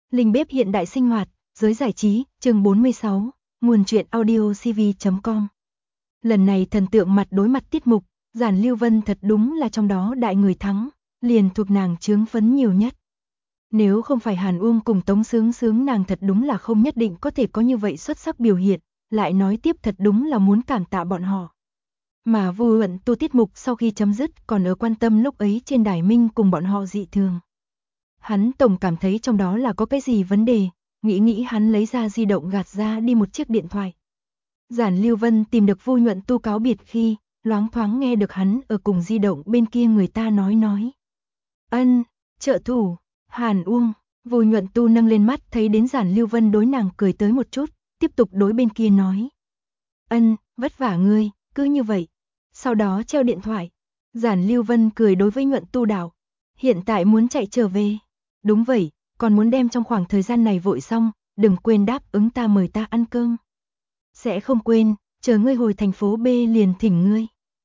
Linh bếp hiện đại sinh hoạt, giới giải trí, chương 46, nguồn truyện audio cv.com. Lần này thần tượng mặt đối mặt tiết mục, Giản Lưu Vân thật đúng là trong đó đại người thắng, liền thuộc nàng chướng phấn nhiều nhất. Nếu không phải Hàn Uông cùng Tống Sướng Sướng nàng thật đúng là không nhất định có thể có như vậy xuất sắc biểu hiện, lại nói tiếp thật đúng là muốn cảm tạ bọn họ. Mà Vu Huận Tu tiết mục sau khi chấm dứt còn ở quan tâm lúc ấy trên đài minh cùng bọn họ dị thường. Hắn tổng cảm thấy trong đó là có cái gì vấn đề, nghĩ hắn lấy ra di động gạt ra đi một chiếc điện thoại. Giản Lưu Vân tìm được Vu Nhuận Tu cáo biệt khi, loáng thoáng nghe được hắn ở cùng di động bên kia người ta nói. Ân, trợ thủ, Hàn Uông, Vu Nhuận Tu nâng lên mắt thấy đến Giản Lưu Vân đối nàng cười tới một chút, tiếp tục đối bên kia nói. Ân, vất vả ngươi, cứ như vậy. Sau đó treo điện thoại. Giản Lưu Vân cười đối với Nhuận Tu đạo. Hiện tại muốn chạy trở về. Đúng vậy, còn muốn đem trong khoảng thời gian này vội xong, đừng quên đáp ứng ta mời ta ăn cơm. Sẽ không quên, chờ ngươi hồi thành phố B liền thỉnh ngươi.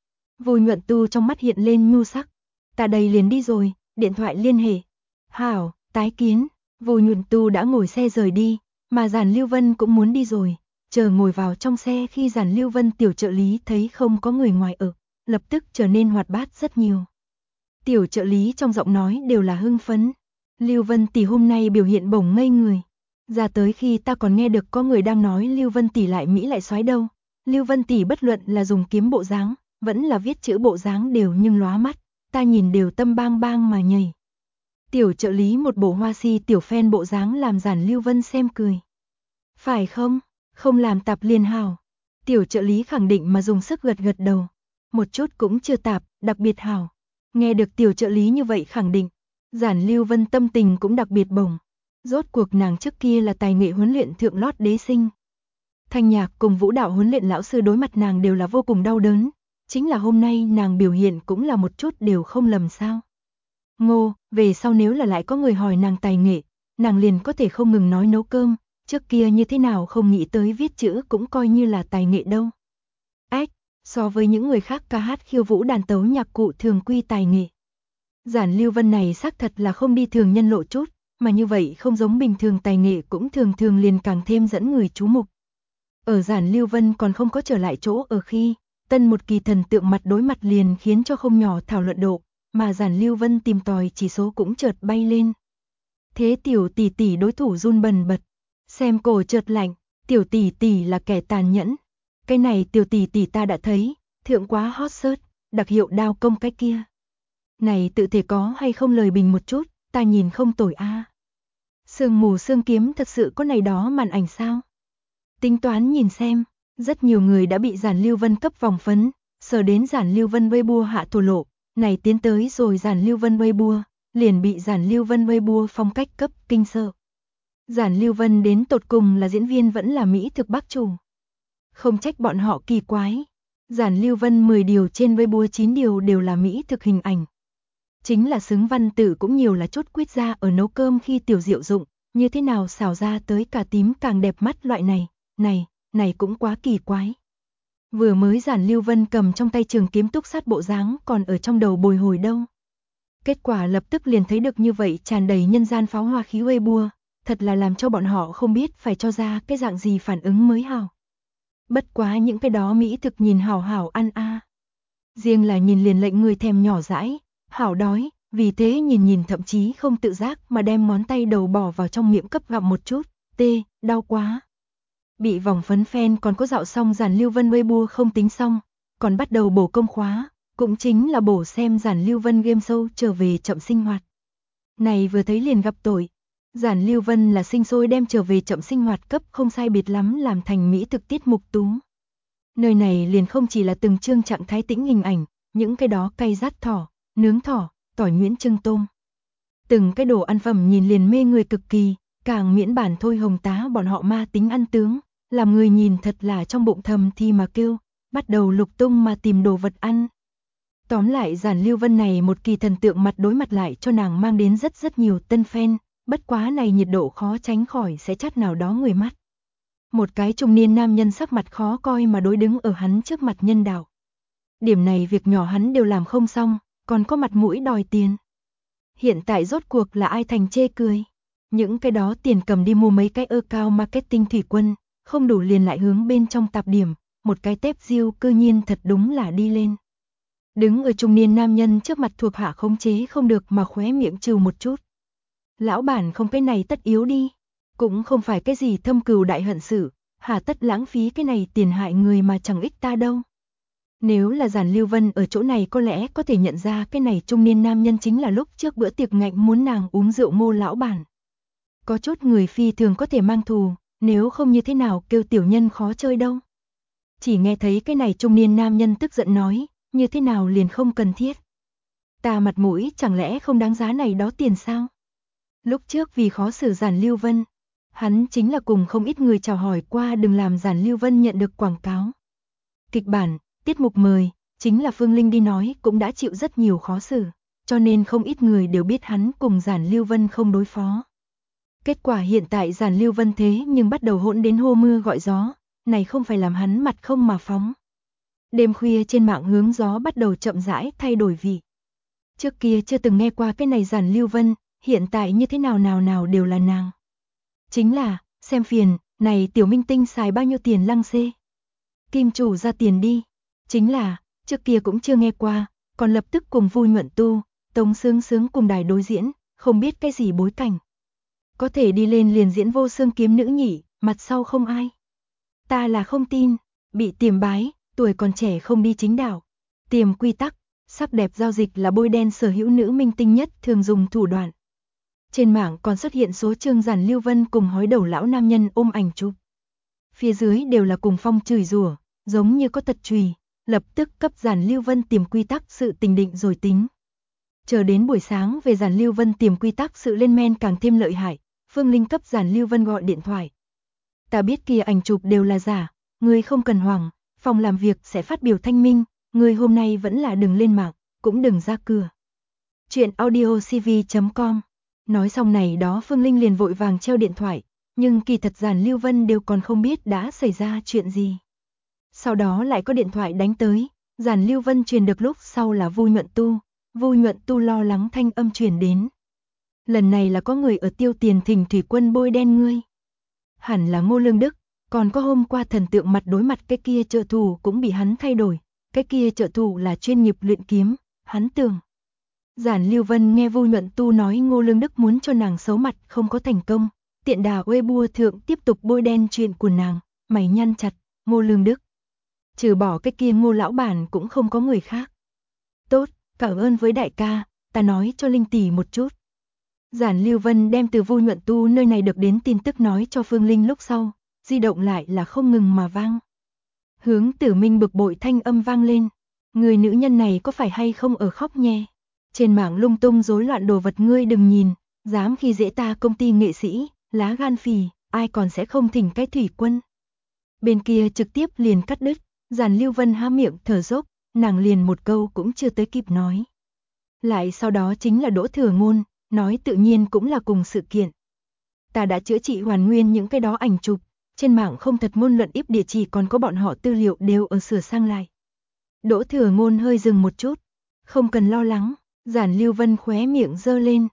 Vu Nhuận Tu trong mắt hiện lên nhu sắc. Ta đây liền đi rồi, điện thoại liên hệ. Hảo, tái kiến. Vu Nhuận Tu đã ngồi xe rời đi, mà Giản Lưu Vân cũng muốn đi rồi. Chờ ngồi vào trong xe khi Giản Lưu Vân tiểu trợ lý thấy không có người ngoài ở, lập tức trở nên hoạt bát rất nhiều. Tiểu trợ lý trong giọng nói đều là hưng phấn. Lưu Vân tỷ hôm nay biểu hiện bổng ngây người. Ra tới khi ta còn nghe được có người đang nói Lưu Vân tỷ lại mỹ lại soái đâu. Lưu Vân tỷ bất luận là dùng kiếm bộ dáng, vẫn là viết chữ bộ dáng đều nhưng lóa mắt, ta nhìn đều tâm bang bang mà nhảy. Tiểu trợ lý một bộ hoa si tiểu fan bộ dáng làm Giản Lưu Vân xem cười. Phải không? Không làm tạp liền hảo. Tiểu trợ lý khẳng định mà dùng sức gật gật đầu. Một chút cũng chưa tạp, đặc biệt hảo. Nghe được tiểu trợ lý như vậy khẳng định, Giản Lưu Vân tâm tình cũng đặc biệt bổng. Rốt cuộc nàng trước kia là tài nghệ huấn luyện thượng lót đế sinh. Thanh nhạc cùng vũ đạo huấn luyện lão sư đối mặt nàng đều là vô cùng đau đớn. Chính là hôm nay nàng biểu hiện cũng là một chút đều không lầm sao. Ngô, về sau nếu là lại có người hỏi nàng tài nghệ, nàng liền có thể không ngừng nói nấu cơm, trước kia như thế nào không nghĩ tới viết chữ cũng coi như là tài nghệ đâu. Ách, so với những người khác ca hát khiêu vũ đàn tấu nhạc cụ thường quy tài nghệ. Giản Lưu Vân này xác thật là không đi thường nhân lộ chút, mà như vậy không giống bình thường tài nghệ cũng thường liền càng thêm dẫn người chú mục. Ở Giản Lưu Vân còn không có trở lại chỗ ở khi, tân một kỳ thần tượng mặt đối mặt liền khiến cho không nhỏ thảo luận độ, mà Giản Lưu Vân tìm tòi chỉ số cũng chợt bay lên. Thế tiểu tỷ tỷ đối thủ run bần bật, xem cổ chợt lạnh, tiểu tỷ tỷ là kẻ tàn nhẫn. Cái này tiểu tỷ tỷ ta đã thấy, thượng quá hot search, đặc hiệu đao công cái kia. Này tự thể có hay không lời bình một chút, ta nhìn không tồi a. Sương mù sương kiếm thật sự có này đó màn ảnh sao? Tính toán nhìn xem, rất nhiều người đã bị Giản Lưu Vân cấp vòng phấn, sờ đến Giản Lưu Vân Weibo hạ thổ lộ, này tiến tới rồi Giản Lưu Vân Weibo, liền bị Giản Lưu Vân Weibo phong cách cấp kinh sợ. Giản Lưu Vân đến tột cùng là diễn viên vẫn là mỹ thực bác chủ. Không trách bọn họ kỳ quái. Giản Lưu Vân 10 điều trên Weibo 9 điều đều là mỹ thực hình ảnh. Chính là xứng văn tử cũng nhiều là chút quyết ra ở nấu cơm khi tiểu diệu dụng, như thế nào xào ra tới cà tím càng đẹp mắt loại này, này cũng quá kỳ quái. Vừa mới Giản Lưu Vân cầm trong tay trường kiếm túc sát bộ dáng còn ở trong đầu bồi hồi đâu. Kết quả lập tức liền thấy được như vậy tràn đầy nhân gian pháo hoa khí Weibo, thật là làm cho bọn họ không biết phải cho ra cái dạng gì phản ứng mới hảo. Bất quá những cái đó mỹ thực nhìn hảo hảo ăn a. Riêng là nhìn liền lệnh người thèm nhỏ dãi, hảo đói, vì thế nhìn thậm chí không tự giác mà đem ngón tay đầu bỏ vào trong miệng cấp gặm một chút, đau quá. Bị vòng phấn fan còn có dạo xong Giản Lưu Vân Weibo không tính xong, còn bắt đầu bổ công khóa, cũng chính là bổ xem Giản Lưu Vân game show trở về chậm sinh hoạt. Này vừa thấy liền gặp tội. Giản Lưu Vân là sinh sôi đem trở về chậm sinh hoạt cấp không sai biệt lắm làm thành mỹ thực tiết mục tú. Nơi này liền không chỉ là từng chương trạng thái tĩnh hình ảnh, những cái đó cay rát thỏ, nướng thỏ, tỏi nhuyễn trưng tôm. Từng cái đồ ăn phẩm nhìn liền mê người cực kỳ, càng miễn bản thôi hồng tá bọn họ ma tính ăn tướng, làm người nhìn thật là trong bụng thầm thì mà kêu, bắt đầu lục tung mà tìm đồ vật ăn. Tóm lại Giản Lưu Vân này một kỳ thần tượng mặt đối mặt lại cho nàng mang đến rất nhiều tân fan, bất quá này nhiệt độ khó tránh khỏi sẽ chắt nào đó người mắt. Một cái trung niên nam nhân sắc mặt khó coi mà đối đứng ở hắn trước mặt nhân đạo. Điểm này việc nhỏ hắn đều làm không xong, còn có mặt mũi đòi tiền. Hiện tại rốt cuộc là ai thành chê cười. Những cái đó tiền cầm đi mua mấy cái account marketing thủy quân, không đủ liền lại hướng bên trong tạp điểm, một cái tép diêu cơ nhiên thật đúng là đi lên. Đứng ở trung niên nam nhân trước mặt thuộc hạ khống chế không được mà khóe miệng trừ một chút. Lão bản không cái này tất yếu đi, cũng không phải cái gì thâm cừu đại hận sự, hà tất lãng phí cái này tiền hại người mà chẳng ích ta đâu. Nếu là Giản Lưu Vân ở chỗ này có lẽ có thể nhận ra cái này trung niên nam nhân chính là lúc trước bữa tiệc ngạnh muốn nàng uống rượu Ngô lão bản. Có chút người phi thường có thể mang thù, nếu không như thế nào kêu tiểu nhân khó chơi đâu. Chỉ nghe thấy cái này trung niên nam nhân tức giận nói, như thế nào liền không cần thiết. Ta mặt mũi chẳng lẽ không đáng giá này đó tiền sao? Lúc trước vì khó xử Giản Lưu Vân, hắn chính là cùng không ít người chào hỏi qua đừng làm Giản Lưu Vân nhận được quảng cáo. Kịch bản, tiết mục mời, chính là Phương Linh đi nói cũng đã chịu rất nhiều khó xử, cho nên không ít người đều biết hắn cùng Giản Lưu Vân không đối phó. Kết quả hiện tại Giản Lưu Vân thế nhưng bắt đầu hỗn đến hô mưa gọi gió, này không phải làm hắn mặt không mà phóng. Đêm khuya trên mạng hướng gió bắt đầu chậm rãi thay đổi vị. Trước kia chưa từng nghe qua cái này Giản Lưu Vân, hiện tại như thế nào nào đều là nàng. Chính là, xem phiền, này tiểu minh tinh xài bao nhiêu tiền lăng xê. Kim chủ ra tiền đi. Chính là, trước kia cũng chưa nghe qua, còn lập tức cùng Vui Nhuận Tu, Tống Sướng Sướng cùng đài đối diễn, không biết cái gì bối cảnh. Có thể đi lên liền diễn Vô Xương kiếm nữ nhỉ, mặt sau không ai. Ta là không tin, bị tiềm bái, tuổi còn trẻ không đi chính đạo. Tiềm quy tắc, sắc đẹp giao dịch là bôi đen sở hữu nữ minh tinh nhất thường dùng thủ đoạn. Trên mạng còn xuất hiện số chương Giản Lưu Vân cùng hói đầu lão nam nhân ôm ảnh chụp. Phía dưới đều là cùng phong chửi rủa, giống như có tật chùy, lập tức cấp Giản Lưu Vân tìm quy tắc sự tình định rồi tính. Chờ đến buổi sáng về Giản Lưu Vân tìm quy tắc sự lên men càng thêm lợi hại, Phương Linh cấp Giản Lưu Vân gọi điện thoại. Ta biết kia ảnh chụp đều là giả, ngươi không cần hoảng, phòng làm việc sẽ phát biểu thanh minh, ngươi hôm nay vẫn là đừng lên mạng, cũng đừng ra cửa. Chuyện audiocv.com. Nói xong này đó Phương Linh liền vội vàng treo điện thoại, nhưng kỳ thật Giản Lưu Vân đều còn không biết đã xảy ra chuyện gì. Sau đó lại có điện thoại đánh tới, Giản Lưu Vân truyền được lúc sau là Vui Nhuận Tu, Vui Nhuận Tu lo lắng thanh âm truyền đến. Lần này là có người ở tiêu tiền thỉnh thủy quân bôi đen ngươi. Hẳn là Ngô Lương Đức, còn có hôm qua thần tượng mặt đối mặt cái kia trợ thủ cũng bị hắn thay đổi, cái kia trợ thủ là chuyên nghiệp luyện kiếm, hắn tưởng. Giản Lưu Vân nghe Vui Nhuận Tu nói Ngô Lương Đức muốn cho nàng xấu mặt không có thành công, tiện đà Weibo thượng tiếp tục bôi đen chuyện của nàng, mày nhăn chặt, Ngô Lương Đức. Trừ bỏ cái kia Ngô lão bản cũng không có người khác. Tốt, cảm ơn với đại ca, ta nói cho Linh tỷ một chút. Giản Lưu Vân đem từ Vui Nhuận Tu nơi này được đến tin tức nói cho Phương Linh lúc sau, di động lại là không ngừng mà vang. Hướng Tử Minh bực bội thanh âm vang lên, người nữ nhân này có phải hay không ở khóc nhè. Trên mạng lung tung rối loạn đồ vật ngươi đừng nhìn, dám khi dễ ta công ty nghệ sĩ, lá gan phì, ai còn sẽ không thỉnh cái thủy quân. Bên kia trực tiếp liền cắt đứt, Giản Lưu Vân há miệng thở dốc, nàng liền một câu cũng chưa tới kịp nói. Lại sau đó chính là Đỗ Thừa Ngôn, nói tự nhiên cũng là cùng sự kiện. Ta đã chữa trị hoàn nguyên những cái đó ảnh chụp, trên mạng không thật ngôn luận íp địa chỉ còn có bọn họ tư liệu đều ở sửa sang lại. Đỗ Thừa Ngôn hơi dừng một chút, không cần lo lắng, Giản Lưu Vân khóe miệng giơ lên.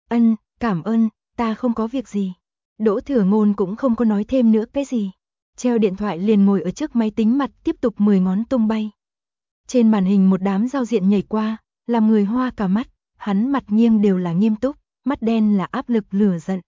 Cảm ơn, ta không có việc gì. Đỗ Thừa Ngôn cũng không có nói thêm nữa cái gì. Treo điện thoại liền ngồi ở trước máy tính mặt tiếp tục 10 ngón tung bay. Trên màn hình một đám giao diện nhảy qua, làm người hoa cả mắt, hắn mặt nghiêng đều là nghiêm túc, mắt đen là áp lực lửa giận.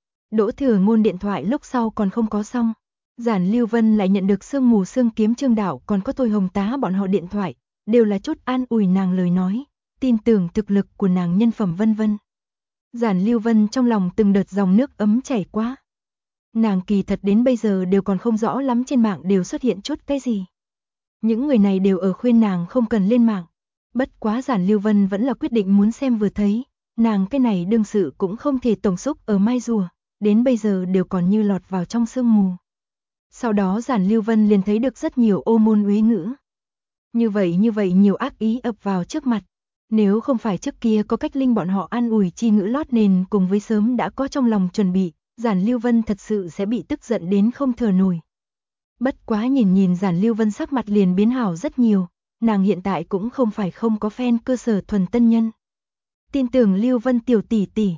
Đỗ Thừa Ngôn điện thoại lúc sau còn không có xong. Giản Lưu Vân lại nhận được Sương Mù Sương Kiếm Trương Đạo còn có Thôi Hồng Tá bọn họ điện thoại, đều là chút an ủi nàng lời nói, tin tưởng thực lực của nàng nhân phẩm vân vân. Giản Lưu Vân trong lòng từng đợt dòng nước ấm chảy qua. Nàng kỳ thật đến bây giờ đều còn không rõ lắm trên mạng đều xuất hiện chút cái gì. Những người này đều ở khuyên nàng không cần lên mạng. Bất quá Giản Lưu Vân vẫn là quyết định muốn xem vừa thấy, nàng cái này đương sự cũng không thể tổng xúc ở mai rùa, đến bây giờ đều còn như lọt vào trong sương mù. Sau đó Giản Lưu Vân liền thấy được rất nhiều ô môn uế ngữ. Như vậy nhiều ác ý ập vào trước mặt. Nếu không phải trước kia có cách linh bọn họ an ủi chi ngữ lót nền cùng với sớm đã có trong lòng chuẩn bị, Giản Lưu Vân thật sự sẽ bị tức giận đến không thở nổi. Bất quá nhìn Giản Lưu Vân sắc mặt liền biến hảo rất nhiều, nàng hiện tại cũng không phải không có fan cơ sở thuần tân nhân. Tin tưởng Lưu Vân tiểu tỷ tỷ,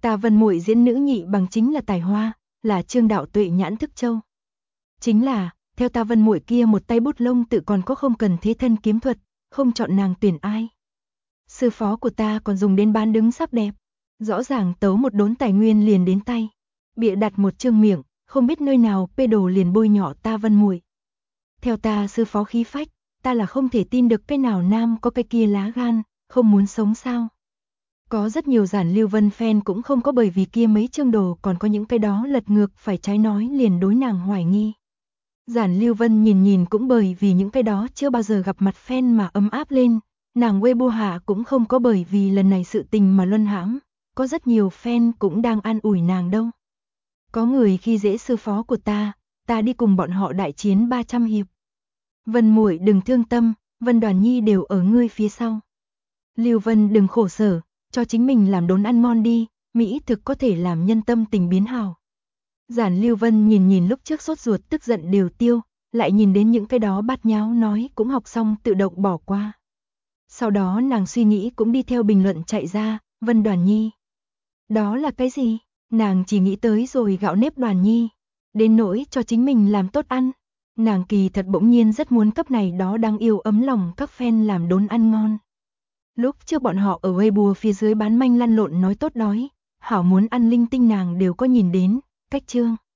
Ta Vân muội diễn nữ nhị bằng chính là tài hoa, là Trương đạo tuệ nhãn thức châu. Chính là, theo ta Vân muội kia một tay bút lông tự còn có không cần thế thân kiếm thuật, không chọn nàng tuyển ai. Sư phó của ta còn dùng đến bán đứng sắc đẹp, rõ ràng tấu một đốn tài nguyên liền đến tay, bịa đặt một chương miệng, không biết nơi nào pê đồ liền bôi nhọ ta Vân muội. Theo ta sư phó khí phách, ta là không thể tin được cái nào nam có cái kia lá gan, không muốn sống sao. Có rất nhiều Giản Lưu Vân fan cũng không có bởi vì kia mấy chương đồ còn có những cái đó lật ngược phải trái nói liền đối nàng hoài nghi. Giản Lưu Vân nhìn cũng bởi vì những cái đó chưa bao giờ gặp mặt fan mà ấm áp lên, nàng Weibo hạ cũng không có bởi vì lần này sự tình mà luân hãm, có rất nhiều fan cũng đang an ủi nàng đâu. Có người khi dễ sư phó của ta đi cùng bọn họ đại chiến 300 hiệp. Vân muội đừng thương tâm, Vân Đoàn Nhi đều ở ngươi phía sau. Lưu Vân đừng khổ sở, cho chính mình làm đốn ăn ngon đi, mỹ thực có thể làm nhân tâm tình biến hảo. Giản Lưu Vân nhìn lúc trước sốt ruột tức giận đều tiêu, lại nhìn đến những cái đó bát nháo nói cũng học xong tự động bỏ qua. Sau đó nàng suy nghĩ cũng đi theo bình luận chạy ra, Vân Đoàn Nhi. Đó là cái gì? Nàng chỉ nghĩ tới rồi gạo nếp Đoàn Nhi, đến nỗi cho chính mình làm tốt ăn. Nàng kỳ thật bỗng nhiên rất muốn cấp này đó đang yêu ấm lòng các fan làm đốn ăn ngon. Lúc trước bọn họ ở Weibo phía dưới bán manh lăn lộn nói tốt đói, hảo muốn ăn linh tinh nàng đều có nhìn đến, cách chương.